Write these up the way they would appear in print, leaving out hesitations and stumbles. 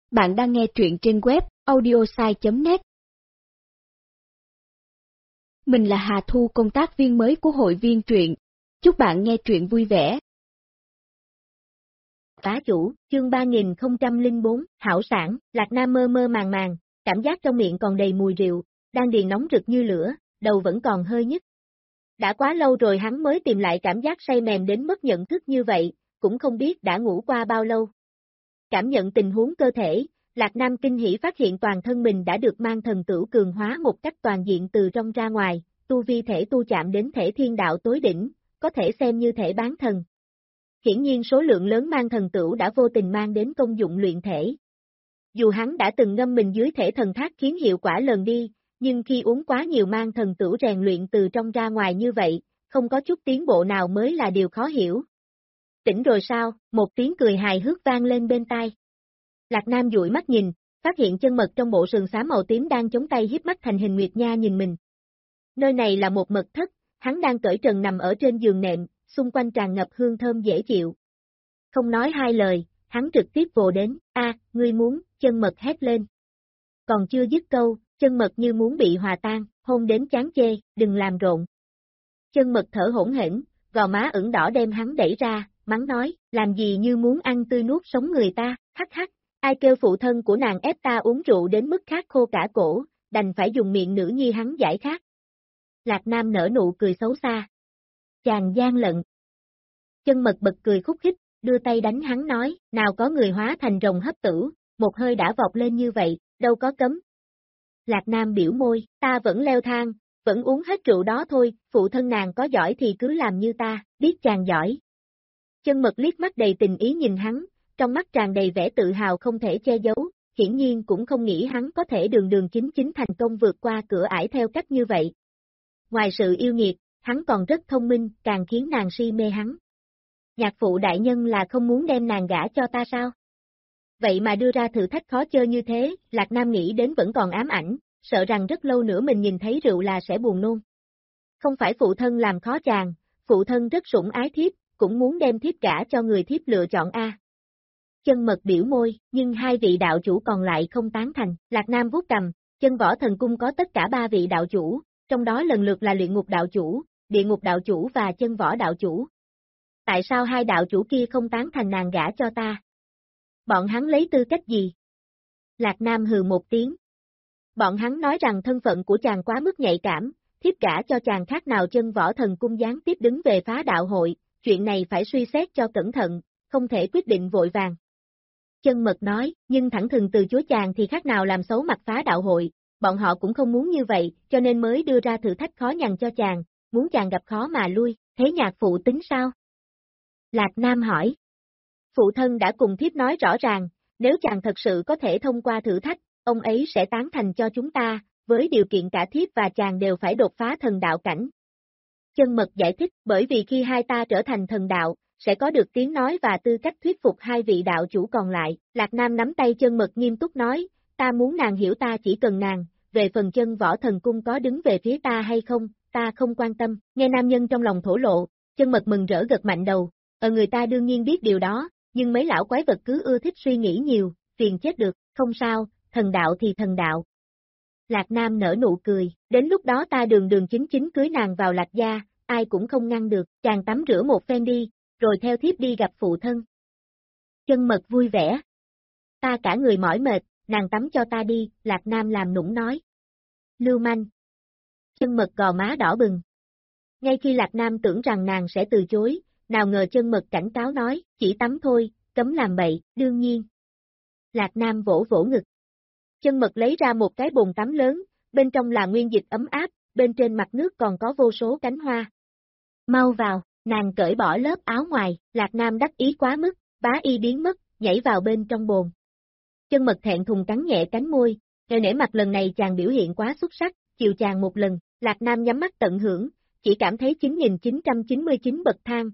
Bạn đang nghe truyện trên web audiosai.net. Mình là Hà Thu, công tác viên mới của hội viên truyện. Chúc bạn nghe truyện vui vẻ. Bá chủ, chương 3004, hảo sản. Lạc Nam mơ mơ màng màng, cảm giác trong miệng còn đầy mùi rượu, đang điền nóng rực như lửa, đầu vẫn còn hơi nhức. Đã quá lâu rồi hắn mới tìm lại cảm giác say mềm đến mất nhận thức như vậy, cũng không biết đã ngủ qua bao lâu. Cảm nhận tình huống cơ thể, Lạc Nam kinh hỉ phát hiện toàn thân mình đã được mang thần tửu cường hóa một cách toàn diện từ trong ra ngoài, tu vi thể tu chạm đến thể thiên đạo tối đỉnh, có thể xem như thể bán thần. Hiển nhiên số lượng lớn mang thần tửu đã vô tình mang đến công dụng luyện thể. Dù hắn đã từng ngâm mình dưới thể thần thác khiến hiệu quả lờn đi, nhưng khi uống quá nhiều mang thần tửu rèn luyện từ trong ra ngoài như vậy, không có chút tiến bộ nào mới là điều khó hiểu. Tỉnh rồi sao? Một tiếng cười hài hước vang lên bên tai. Lạc Nam dụi mắt nhìn, phát hiện chân mật trong bộ sườn xám màu tím đang chống tay hiếp mắt thành hình nguyệt nha nhìn mình. Nơi này là một mật thất, hắn đang cởi trần nằm ở trên giường nệm, xung quanh tràn ngập hương thơm dễ chịu. Không nói hai lời, hắn trực tiếp vồ đến, ngươi muốn, chân mật hét lên. Còn chưa dứt câu, chân mật như muốn bị hòa tan, hôn đến chán chê, đừng làm rộn. Chân mật thở hổn hển, gò má ửng đỏ đem hắn đẩy ra, mắng nói, làm gì như muốn ăn tươi nuốt sống người ta, hắc hắc, ai kêu phụ thân của nàng ép ta uống rượu đến mức khát khô cả cổ, đành phải dùng miệng nữ nhi hắn giải khát. Lạc Nam nở nụ cười xấu xa. Chàng gian lận. Chân mật bật cười khúc khích, đưa tay đánh hắn nói, nào có người hóa thành rồng hấp tử, một hơi đã vọt lên như vậy, đâu có cấm. Lạc Nam biểu môi, ta vẫn leo thang, vẫn uống hết rượu đó thôi, phụ thân nàng có giỏi thì cứ làm như ta, biết chàng giỏi. Chân mật liếc mắt đầy tình ý nhìn hắn, trong mắt tràn đầy vẻ tự hào không thể che giấu, hiển nhiên cũng không nghĩ hắn có thể đường đường chính chính thành công vượt qua cửa ải theo cách như vậy. Ngoài sự yêu nghiệt, hắn còn rất thông minh, càng khiến nàng si mê hắn. Nhạc phụ đại nhân là không muốn đem nàng gả cho ta sao? Vậy mà đưa ra thử thách khó chơi như thế, Lạc Nam nghĩ đến vẫn còn ám ảnh, sợ rằng rất lâu nữa mình nhìn thấy rượu là sẽ buồn nôn. Không phải phụ thân làm khó chàng, phụ thân rất sủng ái thiếp, cũng muốn đem thiếp gả cho người thiếp lựa chọn a. Chân mật biểu môi, nhưng hai vị đạo chủ còn lại không tán thành, Lạc Nam vuốt cầm, chân võ thần cung có tất cả ba vị đạo chủ, trong đó lần lượt là luyện ngục đạo chủ, địa ngục đạo chủ và chân võ đạo chủ. Tại sao hai đạo chủ kia không tán thành nàng gả cho ta? Bọn hắn lấy tư cách gì? Lạc Nam hừ một tiếng. Bọn hắn nói rằng thân phận của chàng quá mức nhạy cảm, thiếp gả cho chàng khác nào chân võ thần cung gián tiếp đứng về phá đạo hội, chuyện này phải suy xét cho cẩn thận, không thể quyết định vội vàng. Chân mật nói, nhưng thẳng thừng từ chối chàng thì khác nào làm xấu mặt phá đạo hội, bọn họ cũng không muốn như vậy, cho nên mới đưa ra thử thách khó nhằn cho chàng, muốn chàng gặp khó mà lui, thế nhạc phụ tính sao? Lạc Nam hỏi. Phụ thân đã cùng thiếp nói rõ ràng, nếu chàng thật sự có thể thông qua thử thách, ông ấy sẽ tán thành cho chúng ta, với điều kiện cả thiếp và chàng đều phải đột phá thần đạo cảnh. Chân mật giải thích, bởi vì khi hai ta trở thành thần đạo, sẽ có được tiếng nói và tư cách thuyết phục hai vị đạo chủ còn lại. Lạc Nam nắm tay chân mật nghiêm túc nói, ta muốn nàng hiểu ta chỉ cần nàng, về phần chân võ thần cung có đứng về phía ta hay không, ta không quan tâm. Nghe nam nhân trong lòng thổ lộ, chân mật mừng rỡ gật mạnh đầu, người ta đương nhiên biết điều đó, nhưng mấy lão quái vật cứ ưa thích suy nghĩ nhiều, phiền chết được, không sao, thần đạo thì thần đạo. Lạc Nam nở nụ cười, đến lúc đó ta đường đường chính chính cưới nàng vào Lạc gia, ai cũng không ngăn được, chàng tắm rửa một phen đi, rồi theo thiếp đi gặp phụ thân. Chân mật vui vẻ. Ta cả người mỏi mệt, nàng tắm cho ta đi, Lạc Nam làm nũng nói. Lưu manh. Chân mật gò má đỏ bừng. Ngay khi Lạc Nam tưởng rằng nàng sẽ từ chối, nào ngờ chân mật cảnh cáo nói, chỉ tắm thôi, cấm làm bậy, đương nhiên. Lạc Nam vỗ vỗ ngực. Chân mật lấy ra một cái bồn tắm lớn, bên trong là nguyên dịch ấm áp, bên trên mặt nước còn có vô số cánh hoa. Mau vào, nàng cởi bỏ lớp áo ngoài, Lạc Nam đắc ý quá mức, bá y biến mất, nhảy vào bên trong bồn. Chân mật thẹn thùng cắn nhẹ cánh môi, nghề nể mặt lần này chàng biểu hiện quá xuất sắc, chiều chàng một lần, Lạc Nam nhắm mắt tận hưởng, chỉ cảm thấy 9.999 bậc thang,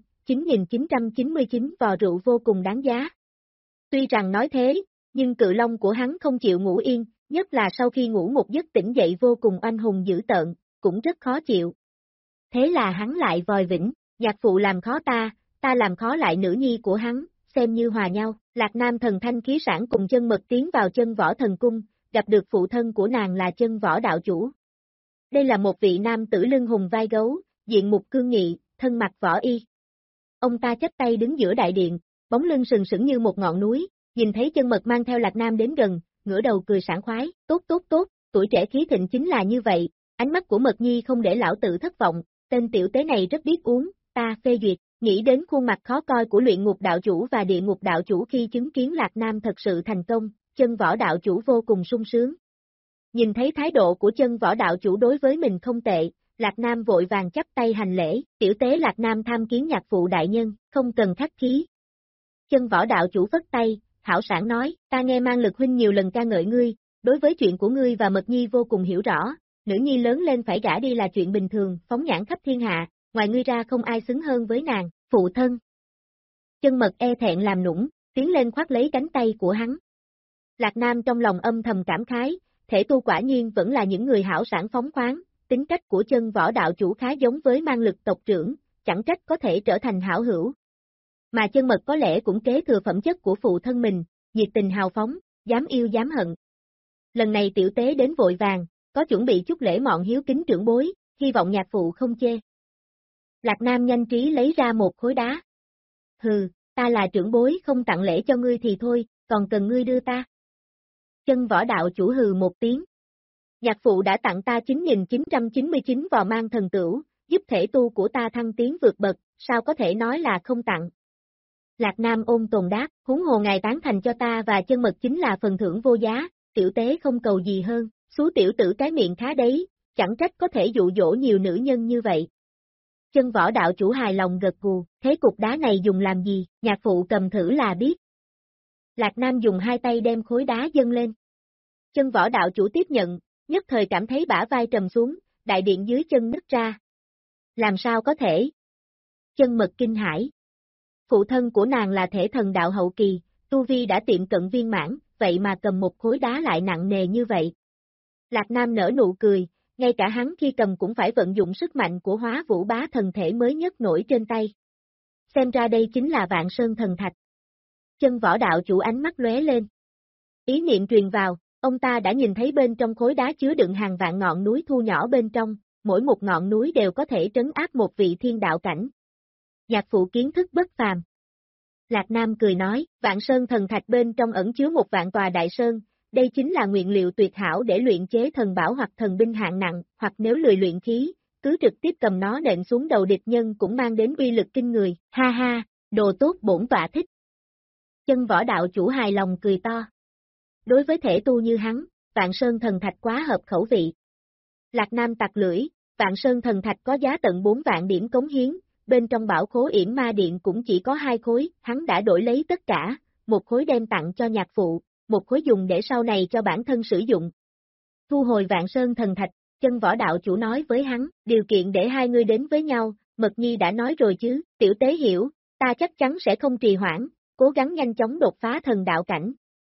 9.999 vò rượu vô cùng đáng giá. Tuy rằng nói thế, nhưng cự long của hắn không chịu ngủ yên, nhất là sau khi ngủ một giấc tỉnh dậy vô cùng oanh hùng dữ tợn, cũng rất khó chịu. Thế là hắn lại vòi vĩnh, nhạc phụ làm khó ta, ta làm khó lại nữ nhi của hắn, xem như hòa nhau. Lạc Nam thần thanh khí sản cùng Chân Mật tiến vào Chân Võ Thần Cung, gặp được phụ thân của nàng là Chân Võ đạo chủ. Đây là một vị nam tử lưng hùng vai gấu, diện mục cương nghị, thân mặc võ y. Ông ta chắp tay đứng giữa đại điện, bóng lưng sừng sững như một ngọn núi, nhìn thấy Chân Mật mang theo Lạc Nam đến gần, ngửa đầu cười sảng khoái, tốt, tuổi trẻ khí thịnh chính là như vậy, ánh mắt của Mật Nhi không để lão tử thất vọng, tên tiểu tế này rất biết uống, ta phê duyệt, nghĩ đến khuôn mặt khó coi của luyện ngục đạo chủ và địa ngục đạo chủ khi chứng kiến Lạc Nam thật sự thành công, Chân Võ đạo chủ vô cùng sung sướng. Nhìn thấy thái độ của Chân Võ đạo chủ đối với mình không tệ, Lạc Nam vội vàng chắp tay hành lễ, tiểu tế Lạc Nam tham kiến nhạc phụ đại nhân, không cần khách khí. Chân Võ đạo chủ phất tay, hảo sảng nói, ta nghe Mang Lực huynh nhiều lần ca ngợi ngươi, đối với chuyện của ngươi và Mật Nhi vô cùng hiểu rõ, nữ nhi lớn lên phải gả đi là chuyện bình thường, phóng nhãn khắp thiên hạ, ngoài ngươi ra không ai xứng hơn với nàng, phụ thân. Chân Mật e thẹn làm nũng, tiến lên khoác lấy cánh tay của hắn. Lạc Nam trong lòng âm thầm cảm khái, thể tu quả nhiên vẫn là những người hảo sản phóng khoáng, tính cách của Chân Võ đạo chủ khá giống với Mang Lực tộc trưởng, chẳng trách có thể trở thành hảo hữu. Mà Chân Mật có lẽ cũng kế thừa phẩm chất của phụ thân mình, nhiệt tình hào phóng, dám yêu dám hận. Lần này tiểu tế đến vội vàng, có chuẩn bị chút lễ mọn hiếu kính trưởng bối, hy vọng nhạc phụ không chê. Lạc Nam nhanh trí lấy ra một khối đá. Hừ, ta là trưởng bối không tặng lễ cho ngươi thì thôi, còn cần ngươi đưa ta. Chân Võ đạo chủ hừ một tiếng. Nhạc phụ đã tặng ta 9.999 vò mang thần tửu, giúp thể tu của ta thăng tiến vượt bậc, sao có thể nói là không tặng. Lạc Nam ôm tồn đáp, huống hồ ngài tán thành cho ta và Chân Mật chính là phần thưởng vô giá, tiểu tế không cầu gì hơn, xú tiểu tử cái miệng khá đấy, chẳng trách có thể dụ dỗ nhiều nữ nhân như vậy. Chân Võ đạo chủ hài lòng gật gù, thế cục đá này dùng làm gì, nhạc phụ cầm thử là biết. Lạc Nam dùng hai tay đem khối đá dâng lên. Chân Võ đạo chủ tiếp nhận, nhất thời cảm thấy bả vai trầm xuống, đại điện dưới chân nứt ra. Làm sao có thể? Chân Mật kinh hãi. Phụ thân của nàng là thể thần đạo hậu kỳ, tu vi đã tiệm cận viên mãn, vậy mà cầm một khối đá lại nặng nề như vậy. Lạc Nam nở nụ cười, ngay cả hắn khi cầm cũng phải vận dụng sức mạnh của Hóa Vũ Bá thần thể mới nhất nổi trên tay. Xem ra đây chính là Vạn Sơn thần thạch. Chân Võ đạo chủ ánh mắt lóe lên. Ý niệm truyền vào, ông ta đã nhìn thấy bên trong khối đá chứa đựng hàng vạn ngọn núi thu nhỏ bên trong, mỗi một ngọn núi đều có thể trấn áp một vị thiên đạo cảnh. Nhạc phụ kiến thức bất phàm. Lạc Nam cười nói, Vạn Sơn thần thạch bên trong ẩn chứa một vạn tòa đại sơn, đây chính là nguyên liệu tuyệt hảo để luyện chế thần bảo hoặc thần binh hạng nặng, hoặc nếu lười luyện khí, cứ trực tiếp cầm nó nện xuống đầu địch nhân cũng mang đến uy lực kinh người, ha ha, đồ tốt bổn tọa thích. Chân Võ đạo chủ hài lòng cười to. Đối với thể tu như hắn, Vạn Sơn thần thạch quá hợp khẩu vị. Lạc Nam tặc lưỡi, Vạn Sơn thần thạch có giá tận 4 vạn điểm cống hiến, bên trong bảo khố yểm ma điện cũng chỉ có 2 khối, hắn đã đổi lấy tất cả, một khối đem tặng cho nhạc phụ, một khối dùng để sau này cho bản thân sử dụng. Thu hồi Vạn Sơn thần thạch, Chân Võ đạo chủ nói với hắn, điều kiện để hai người đến với nhau, Mật Nhi đã nói rồi chứ, tiểu tế hiểu, ta chắc chắn sẽ không trì hoãn, cố gắng nhanh chóng đột phá thần đạo cảnh.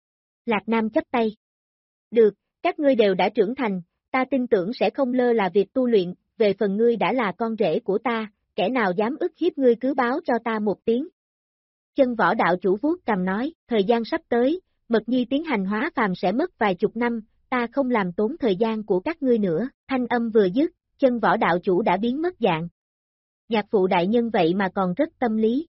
Lạc Nam chắp tay. Được, các ngươi đều đã trưởng thành, ta tin tưởng sẽ không lơ là việc tu luyện, về phần ngươi đã là con rể của ta, kẻ nào dám ức hiếp ngươi cứ báo cho ta một tiếng. Chân Võ đạo chủ vuốt cằm nói, thời gian sắp tới, Mật Nhi tiến hành hóa phàm sẽ mất vài chục năm, ta không làm tốn thời gian của các ngươi nữa, thanh âm vừa dứt, Chân Võ đạo chủ đã biến mất dạng. Nhạc phụ đại nhân vậy mà còn rất tâm lý.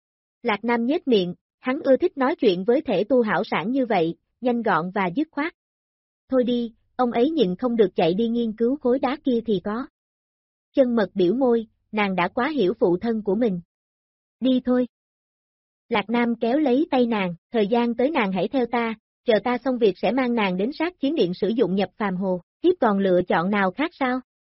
Lạc Nam nhếch miệng, hắn ưa thích nói chuyện với thể tu hảo sản như vậy, nhanh gọn và dứt khoát. Thôi đi, ông ấy nhịn không được chạy đi nghiên cứu khối đá kia thì có. Chân Mật biểu môi, nàng đã quá hiểu phụ thân của mình. Đi thôi. Lạc Nam kéo lấy tay nàng, thời gian tới nàng hãy theo ta, chờ ta xong việc sẽ mang nàng đến sát chiến điện sử dụng nhập phàm hồ, thiếp còn lựa chọn nào khác sao?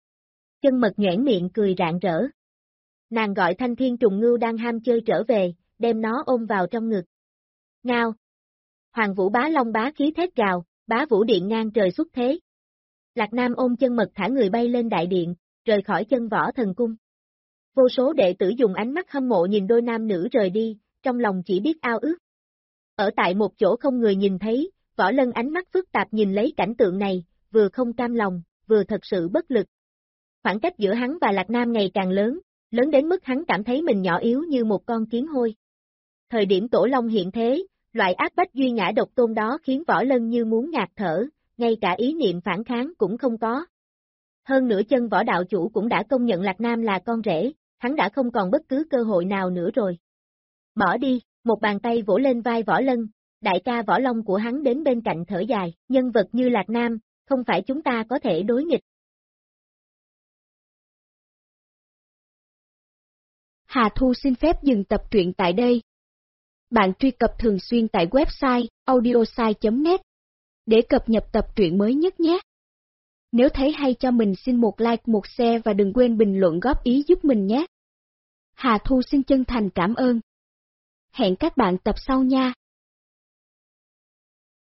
Chân Mật nhoẻn miệng cười rạng rỡ. Nàng gọi Thanh Thiên Trùng Ngưu đang ham chơi trở về, đem nó ôm vào trong ngực. Ngao. Hoàng Vũ Bá Long bá khí thét gào, bá vũ điện ngang trời xuất thế. Lạc Nam ôm Chân Mật thả người bay lên đại điện, rời khỏi Chân Võ thần cung. Vô số đệ tử dùng ánh mắt hâm mộ nhìn đôi nam nữ rời đi, trong lòng chỉ biết ao ước. Ở tại một chỗ không người nhìn thấy, Võ Lân ánh mắt phức tạp nhìn lấy cảnh tượng này, vừa không cam lòng, vừa thật sự bất lực. Khoảng cách giữa hắn và Lạc Nam ngày càng lớn, lớn đến mức hắn cảm thấy mình nhỏ yếu như một con kiến hôi. thời điểm Tổ Long hiện thế, loại áp bách duy ngã độc tôn đó khiến Võ Lân như muốn ngạt thở, ngay cả ý niệm phản kháng cũng không có. Hơn nữa chân Võ đạo chủ cũng đã công nhận Lạc Nam là con rể, hắn đã không còn bất cứ cơ hội nào nữa rồi. Bỏ đi, một bàn tay vỗ lên vai Võ Lân, đại ca Võ Long của hắn đến bên cạnh thở dài, nhân vật như Lạc Nam, không phải chúng ta có thể đối nghịch. Hà Thu xin phép dừng tập truyện tại đây. Bạn truy cập thường xuyên tại website audiosai.net để cập nhật tập truyện mới nhất nhé. Nếu thấy hay cho mình xin một like, một share và đừng quên bình luận góp ý giúp mình nhé. Hà Thu xin chân thành cảm ơn. Hẹn các bạn tập sau nha.